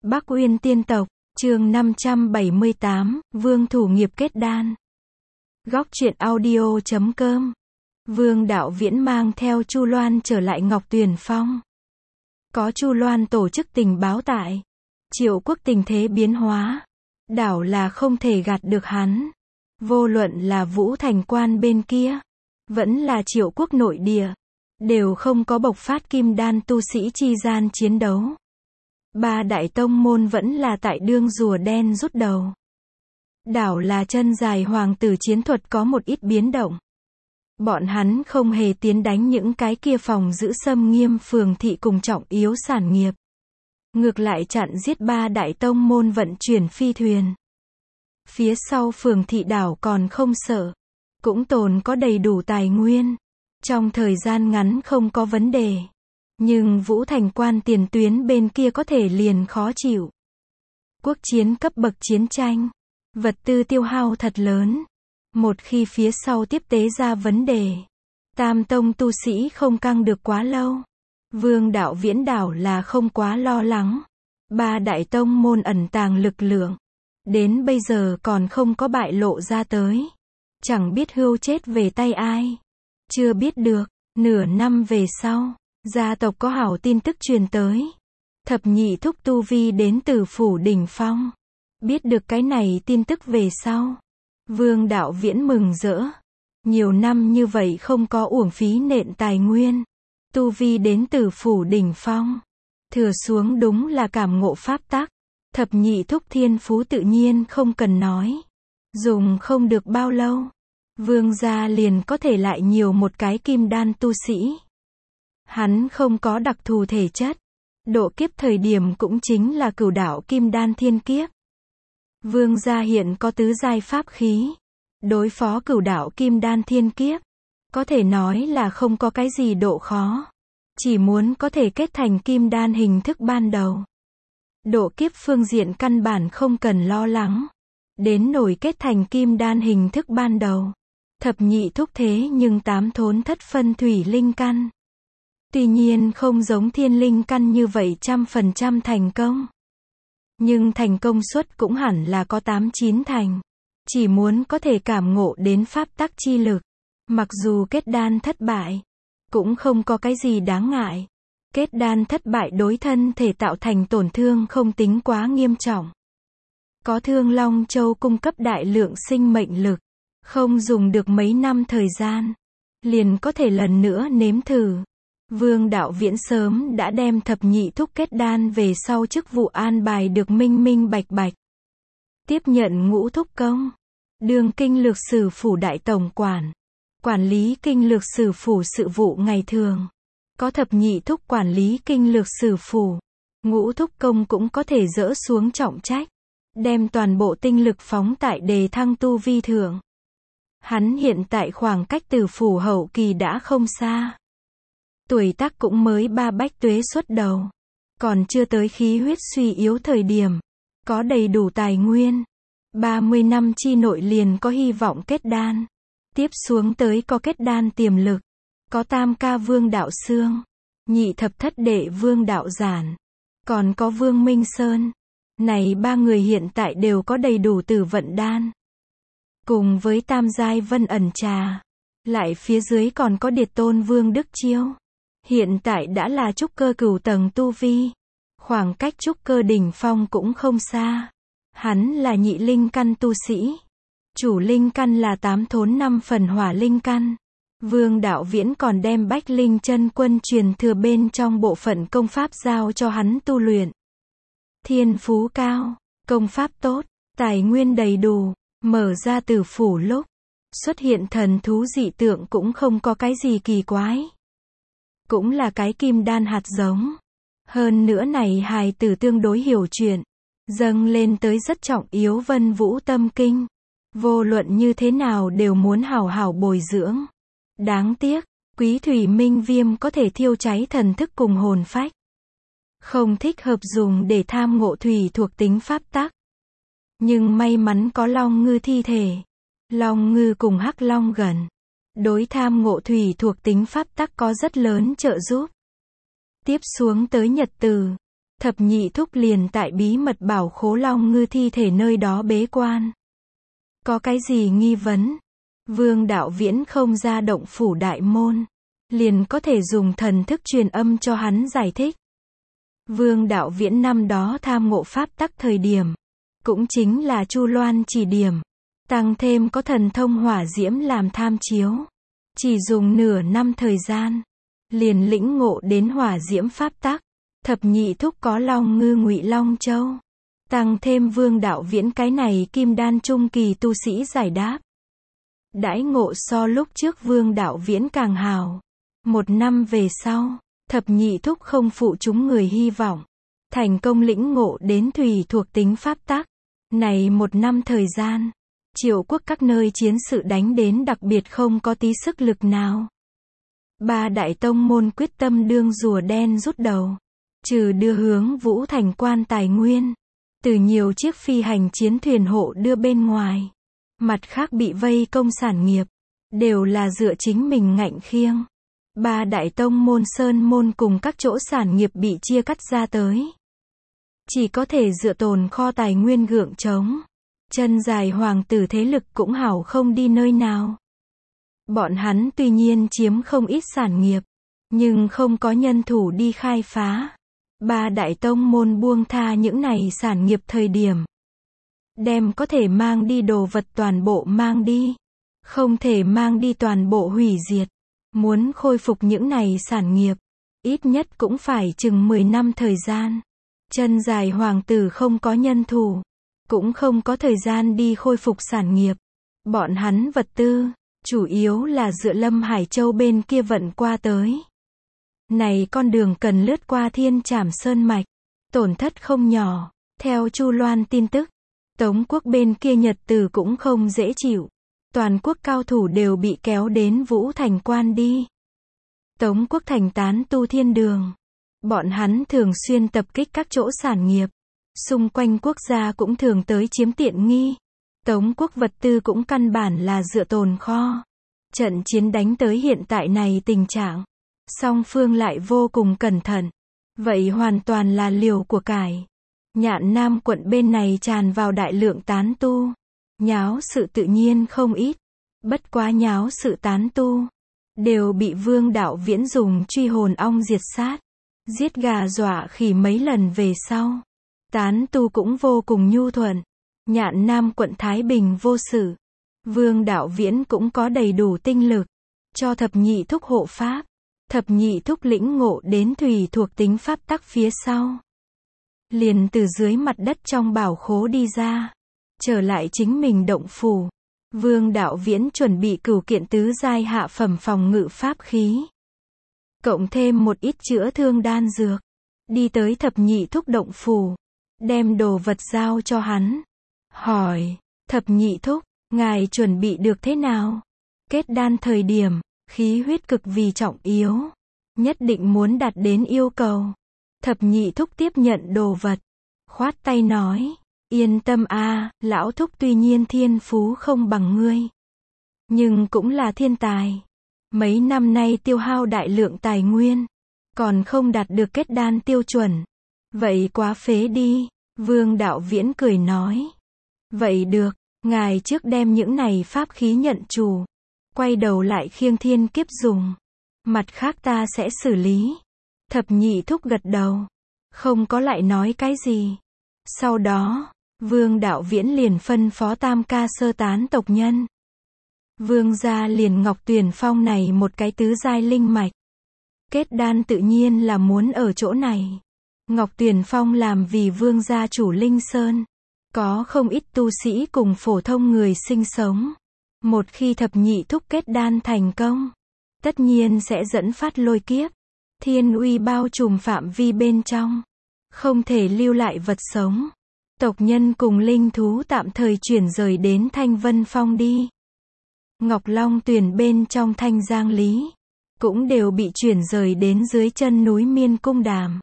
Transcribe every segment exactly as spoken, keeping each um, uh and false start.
Bắc Uyên Tiên Tộc, chương năm trăm bảy mươi tám, Vương Thủ Nghiệp kết đan. Góc truyện audio chấm com. Vương Đạo Viễn mang theo Chu Loan trở lại Ngọc Tuyền Phong. Có Chu Loan tổ chức tình báo tại Triệu Quốc, tình thế biến hóa, đảo là không thể gạt được hắn. Vô luận là Vũ Thành Quan bên kia, vẫn là Triệu Quốc nội địa, đều không có bộc phát kim đan tu sĩ chi gian chiến đấu. Ba đại tông môn vẫn là tại đương rùa đen rút đầu. Đảo là chân dài hoàng tử chiến thuật có một ít biến động. Bọn hắn không hề tiến đánh những cái kia phòng giữ xâm nghiêm phường thị cùng trọng yếu sản nghiệp. Ngược lại chặn giết ba đại tông môn vận chuyển phi thuyền. Phía sau phường thị đảo còn không sợ, cũng tồn có đầy đủ tài nguyên. Trong thời gian ngắn không có vấn đề. Nhưng Vũ Thành Quan tiền tuyến bên kia có thể liền khó chịu. Quốc chiến cấp bậc chiến tranh, vật tư tiêu hao thật lớn. Một khi phía sau tiếp tế ra vấn đề, Tam Tông tu sĩ không căng được quá lâu. Vương Đạo Viễn đảo là không quá lo lắng. Ba đại tông môn ẩn tàng lực lượng, đến bây giờ còn không có bại lộ ra tới. Chẳng biết hưu chết về tay ai. Chưa biết được, nửa năm về sau, gia tộc có hảo tin tức truyền tới. Thập nhị thúc tu vi đến từ phủ đỉnh phong. Biết được cái này tin tức về sau, Vương Đạo Viễn mừng rỡ. Nhiều năm như vậy không có uổng phí nện tài nguyên. Tu vi đến từ phủ đỉnh phong, thừa xuống đúng là cảm ngộ pháp tắc. Thập nhị thúc thiên phú tự nhiên không cần nói. Dùng không được bao lâu, Vương gia liền có thể lại nhiều một cái kim đan tu sĩ. Hắn không có đặc thù thể chất. Độ kiếp thời điểm cũng chính là cửu đạo kim đan thiên kiếp. Vương gia hiện có tứ giai pháp khí. Đối phó cửu đạo kim đan thiên kiếp, có thể nói là không có cái gì độ khó. Chỉ muốn có thể kết thành kim đan hình thức ban đầu. Độ kiếp phương diện căn bản không cần lo lắng. Đến nổi kết thành kim đan hình thức ban đầu. Thập nhị thúc thế nhưng tám thốn thất phân thủy linh căn. Tuy nhiên không giống thiên linh căn như vậy trăm phần trăm thành công. Nhưng thành công suất cũng hẳn là có tám chín thành. Chỉ muốn có thể cảm ngộ đến pháp tắc chi lực. Mặc dù kết đan thất bại, cũng không có cái gì đáng ngại. Kết đan thất bại đối thân thể tạo thành tổn thương không tính quá nghiêm trọng. Có Thương Long Châu cung cấp đại lượng sinh mệnh lực. Không dùng được mấy năm thời gian, liền có thể lần nữa nếm thử. Vương Đạo Viễn sớm đã đem thập nhị thúc kết đan về sau chức vụ an bài được minh minh bạch bạch. Tiếp nhận ngũ thúc công, đương kinh lược sử phủ đại tổng quản, quản lý kinh lược sử phủ sự vụ ngày thường. Có thập nhị thúc quản lý kinh lược sử phủ, ngũ thúc công cũng có thể dỡ xuống trọng trách, đem toàn bộ tinh lực phóng tại đề thăng tu vi thượng. Hắn hiện tại khoảng cách từ phủ hậu kỳ đã không xa. Tuổi tác cũng mới ba bách tuế xuất đầu. Còn chưa tới khí huyết suy yếu thời điểm. Có đầy đủ tài nguyên. ba mươi năm chi nội liền có hy vọng kết đan. Tiếp xuống tới có kết đan tiềm lực. Có tam ca Vương Đạo Sương. Nhị thập thất đệ Vương Đạo Giản. Còn có Vương Minh Sơn. Này ba người hiện tại đều có đầy đủ tử vận đan. Cùng với tam giai Vân Ẩn Trà. Lại phía dưới còn có Điệt Tôn Vương Đức Chiêu. Hiện tại đã là trúc cơ cửu tầng tu vi. Khoảng cách trúc cơ đỉnh phong cũng không xa. Hắn là nhị linh căn tu sĩ. Chủ linh căn là tám thốn năm phần hỏa linh căn. Vương Đạo Viễn còn đem Bách Linh Chân Quân truyền thừa bên trong bộ phận công pháp giao cho hắn tu luyện. Thiên phú cao, công pháp tốt, tài nguyên đầy đủ. Mở ra tử phủ lúc xuất hiện thần thú dị tượng cũng không có cái gì kỳ quái. Cũng là cái kim đan hạt giống. Hơn nữa này hài tử tương đối hiểu chuyện. Dâng lên tới rất trọng yếu Vân Vũ Tâm Kinh. Vô luận như thế nào đều muốn hảo hảo bồi dưỡng. Đáng tiếc, Quý Thủy Minh Viêm có thể thiêu cháy thần thức cùng hồn phách. Không thích hợp dùng để tham ngộ thủy thuộc tính pháp tắc. Nhưng may mắn có Long Ngư thi thể. Long Ngư cùng Hắc Long gần. Đối tham ngộ thủy thuộc tính pháp tắc có rất lớn trợ giúp. Tiếp xuống tới nhật từ, Thập nhị thúc liền tại bí mật bảo Khố Long Ngư thi thể nơi đó bế quan. Có cái gì nghi vấn? Vương Đạo Viễn không ra động phủ đại môn, liền có thể dùng thần thức truyền âm cho hắn giải thích. Vương Đạo Viễn năm đó tham ngộ pháp tắc thời điểm, cũng chính là Chu Loan chỉ điểm, tăng thêm có thần thông hỏa diễm làm tham chiếu, chỉ dùng nửa năm thời gian, liền lĩnh ngộ đến hỏa diễm pháp tắc. Thập nhị thúc có Long Ngư Ngụy Long Châu, tăng thêm Vương Đạo Viễn cái này kim đan trung kỳ tu sĩ giải đáp. Đãi ngộ so lúc trước Vương Đạo Viễn càng hào. Một năm về sau, thập nhị thúc không phụ chúng người hy vọng, thành công lĩnh ngộ đến thủy thuộc tính pháp tắc. Này một năm thời gian, Triệu quốc các nơi chiến sự đánh đến đặc biệt không có tí sức lực nào. Ba đại tông môn quyết tâm đương rùa đen rút đầu, trừ đưa hướng Vũ Thành quan tài nguyên, từ nhiều chiếc phi hành chiến thuyền hộ đưa bên ngoài, mặt khác bị vây công sản nghiệp, đều là dựa chính mình ngạnh khiêng. Ba đại tông môn sơn môn cùng các chỗ sản nghiệp bị chia cắt ra tới, chỉ có thể dựa tồn kho tài nguyên gượng chống. Chân dài hoàng tử thế lực cũng hảo không đi nơi nào. Bọn hắn tuy nhiên chiếm không ít sản nghiệp, nhưng không có nhân thủ đi khai phá. Ba đại tông môn buông tha những này sản nghiệp thời điểm, đem có thể mang đi đồ vật toàn bộ mang đi, không thể mang đi toàn bộ hủy diệt. Muốn khôi phục những này sản nghiệp, ít nhất cũng phải chừng mười năm thời gian. Chân dài hoàng tử không có nhân thủ, cũng không có thời gian đi khôi phục sản nghiệp. Bọn hắn vật tư, chủ yếu là dựa Lâm Hải Châu bên kia vận qua tới. Này con đường cần lướt qua Thiên Trảm Sơn Mạch, tổn thất không nhỏ. Theo Chu Loan tin tức, Tống quốc bên kia nhật tử cũng không dễ chịu. Toàn quốc cao thủ đều bị kéo đến Vũ Thành quan đi. Tống quốc thành tán tu thiên đường. Bọn hắn thường xuyên tập kích các chỗ sản nghiệp. Xung quanh quốc gia cũng thường tới chiếm tiện nghi. Tống quốc vật tư cũng căn bản là dựa tồn kho. Trận chiến đánh tới hiện tại này tình trạng, song phương lại vô cùng cẩn thận. Vậy hoàn toàn là liều của cải. Nhạn Nam quận bên này tràn vào đại lượng tán tu. Nháo sự tự nhiên không ít. Bất quá nháo sự tán tu, đều bị Vương Đạo Viễn dùng truy hồn ong diệt sát. Giết gà dọa khỉ mấy lần về sau, tán tu cũng vô cùng nhu thuận. Nhạn Nam quận Thái Bình vô sự. Vương Đạo Viễn cũng có đầy đủ tinh lực cho thập nhị thúc hộ pháp. Thập nhị thúc lĩnh ngộ đến thủy thuộc tính pháp tắc phía sau, liền từ dưới mặt đất trong bảo khố đi ra, trở lại chính mình động phủ. Vương Đạo Viễn chuẩn bị cửu kiện tứ giai hạ phẩm phòng ngự pháp khí, cộng thêm một ít chữa thương đan dược, đi tới thập nhị thúc động phủ, đem đồ vật giao cho hắn. Hỏi, thập nhị thúc, ngài chuẩn bị được thế nào? Kết đan thời điểm, khí huyết cực vì trọng yếu, nhất định muốn đạt đến yêu cầu. Thập nhị thúc tiếp nhận đồ vật, khoát tay nói, yên tâm a, lão thúc tuy nhiên thiên phú không bằng ngươi, nhưng cũng là thiên tài. Mấy năm nay tiêu hao đại lượng tài nguyên, còn không đạt được kết đan tiêu chuẩn. Vậy quá phế đi. Vương Đạo Viễn cười nói. Vậy được, ngài trước đem những này pháp khí nhận chủ, quay đầu lại khiêng thiên kiếp dùng. Mặt khác ta sẽ xử lý. Thập nhị thúc gật đầu, không có lại nói cái gì. Sau đó, Vương Đạo Viễn liền phân phó tam ca sơ tán tộc nhân. Vương gia liền Ngọc Tuyền Phong này một cái tứ giai linh mạch. Kết đan tự nhiên là muốn ở chỗ này. Ngọc Tuyền Phong làm vì vương gia chủ linh sơn, có không ít tu sĩ cùng phổ thông người sinh sống. Một khi thập nhị thúc kết đan thành công, tất nhiên sẽ dẫn phát lôi kiếp, thiên uy bao trùm phạm vi bên trong, không thể lưu lại vật sống. Tộc nhân cùng linh thú tạm thời chuyển rời đến Thanh Vân Phong đi. Ngọc Long Tuyền bên trong Thanh Giang Lý, cũng đều bị chuyển rời đến dưới chân núi Miên Cung Đàm.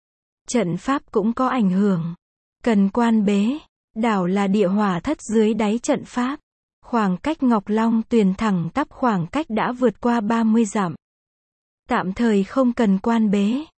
Trận pháp cũng có ảnh hưởng. Cần quan bế, đảo là địa hỏa thất dưới đáy trận pháp. Khoảng cách Ngọc Long Tuyền thẳng tắp khoảng cách đã vượt qua ba mươi dặm. Tạm thời không cần quan bế.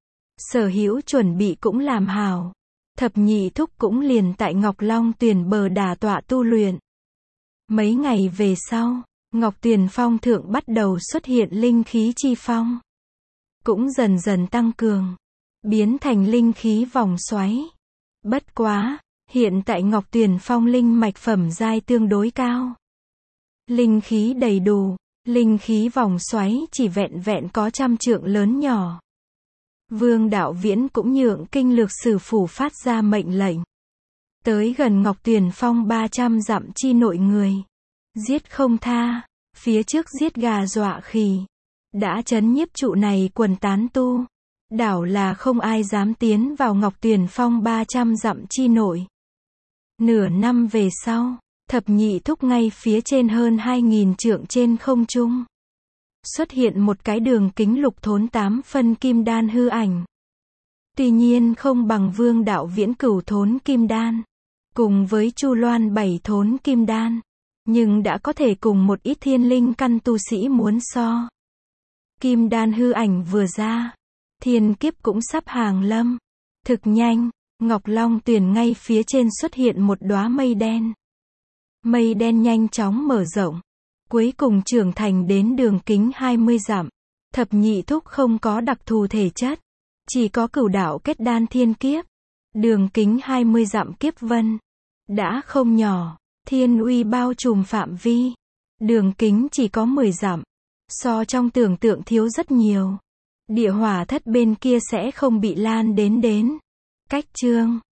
Sở hữu chuẩn bị cũng làm hào. Thập nhị thúc cũng liền tại Ngọc Long Tuyền bờ đà tọa tu luyện. Mấy ngày về sau, Ngọc Tuyền phong thượng bắt đầu xuất hiện linh khí chi phong. Cũng dần dần tăng cường, biến thành linh khí vòng xoáy. Bất quá, hiện tại Ngọc Tuyền phong linh mạch phẩm giai tương đối cao. Linh khí đầy đủ, linh khí vòng xoáy chỉ vẹn vẹn có trăm trượng lớn nhỏ. Vương Đạo Viễn cũng nhượng kinh lược sử phủ phát ra mệnh lệnh. Tới gần Ngọc Tuyền phong ba trăm dặm chi nội người. Giết không tha, phía trước giết gà dọa khỉ. Đã trấn nhiếp trụ này quần tán tu. Đảo là không ai dám tiến vào Ngọc Tuyền phong ba trăm dặm chi nội. Nửa năm về sau, thập nhị thúc ngay phía trên hơn hai nghìn trượng trên không trung. Xuất hiện một cái đường kính lục thốn tám phân kim đan hư ảnh. Tuy nhiên không bằng Vương Đạo Viễn cửu thốn kim đan, cùng với Chu Loan bảy thốn kim đan, nhưng đã có thể cùng một ít thiên linh căn tu sĩ muốn so. Kim đan hư ảnh vừa ra, thiên kiếp cũng sắp hàng lâm. Thực nhanh, Ngọc Long Tuyền ngay phía trên xuất hiện một đóa mây đen. Mây đen nhanh chóng mở rộng, cuối cùng trưởng thành đến đường kính hai mươi dặm. Thập nhị thúc không có đặc thù thể chất, chỉ có cửu đạo kết đan thiên kiếp. Đường kính hai mươi dặm kiếp vân, đã không nhỏ, thiên uy bao trùm phạm vi. Đường kính chỉ có mười dặm, so trong tưởng tượng thiếu rất nhiều. Địa hỏa thất bên kia sẽ không bị lan đến đến. Cách chương